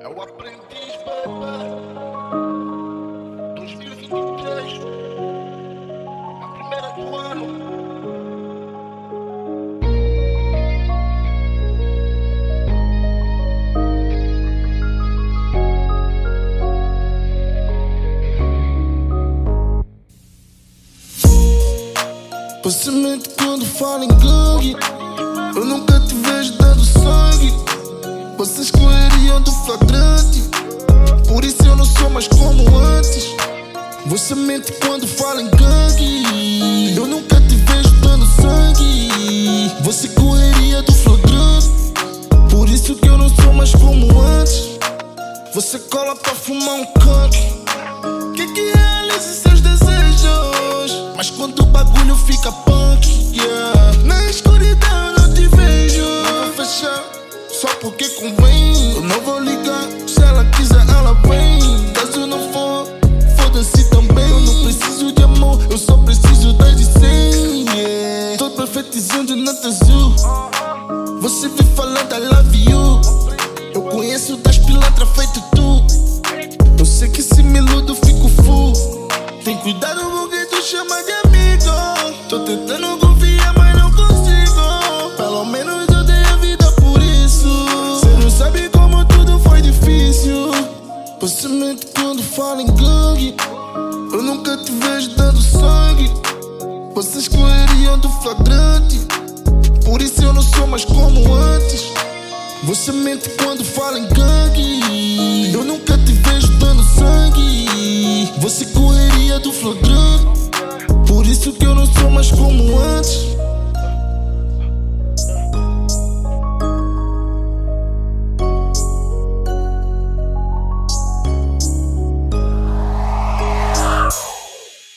É o aprendiz, baby. 2023, a primeira do ano. Você mente quando fala em gangue. Eu nunca te vejo dando sangue. Vocês correriam do flagrante, por isso eu não sou mais como antes. Você mente quando fala em gangue. Eu nunca te vejo dando sangue. Você correria do flagrante, por isso que eu não sou mais como antes. Você cola pra fumar um canque, que realize seus desejos, mas quando o bagulho fica punk, yeah. Na escuridão eu não te vejo. Não vou fechar só porque convém. Eu não vou ligar, se ela quiser ela vem. Caso não for, foda-se também. Eu não preciso de amor, eu só preciso das de 100, yeah. Tô profetizando nota azul. Você vem falando I love you. Eu conheço das pilantras feito tu. Eu sei que se me iludo fico full. Tem cuidado porque tu chama de amigo. Tô tentando confiar mas não consigo. Pelo menos eu dei a vida por isso. Cê não sabe como tudo foi difícil. Você mente quando fala em gangue. Eu nunca te vejo dando sangue. Vocês correriam do flagrante, por isso eu não sou mais como antes. Você mente quando fala em gangue. Eu nunca te vejo dando sangue. Você correria do flagrante, por isso que eu não sou mais como antes.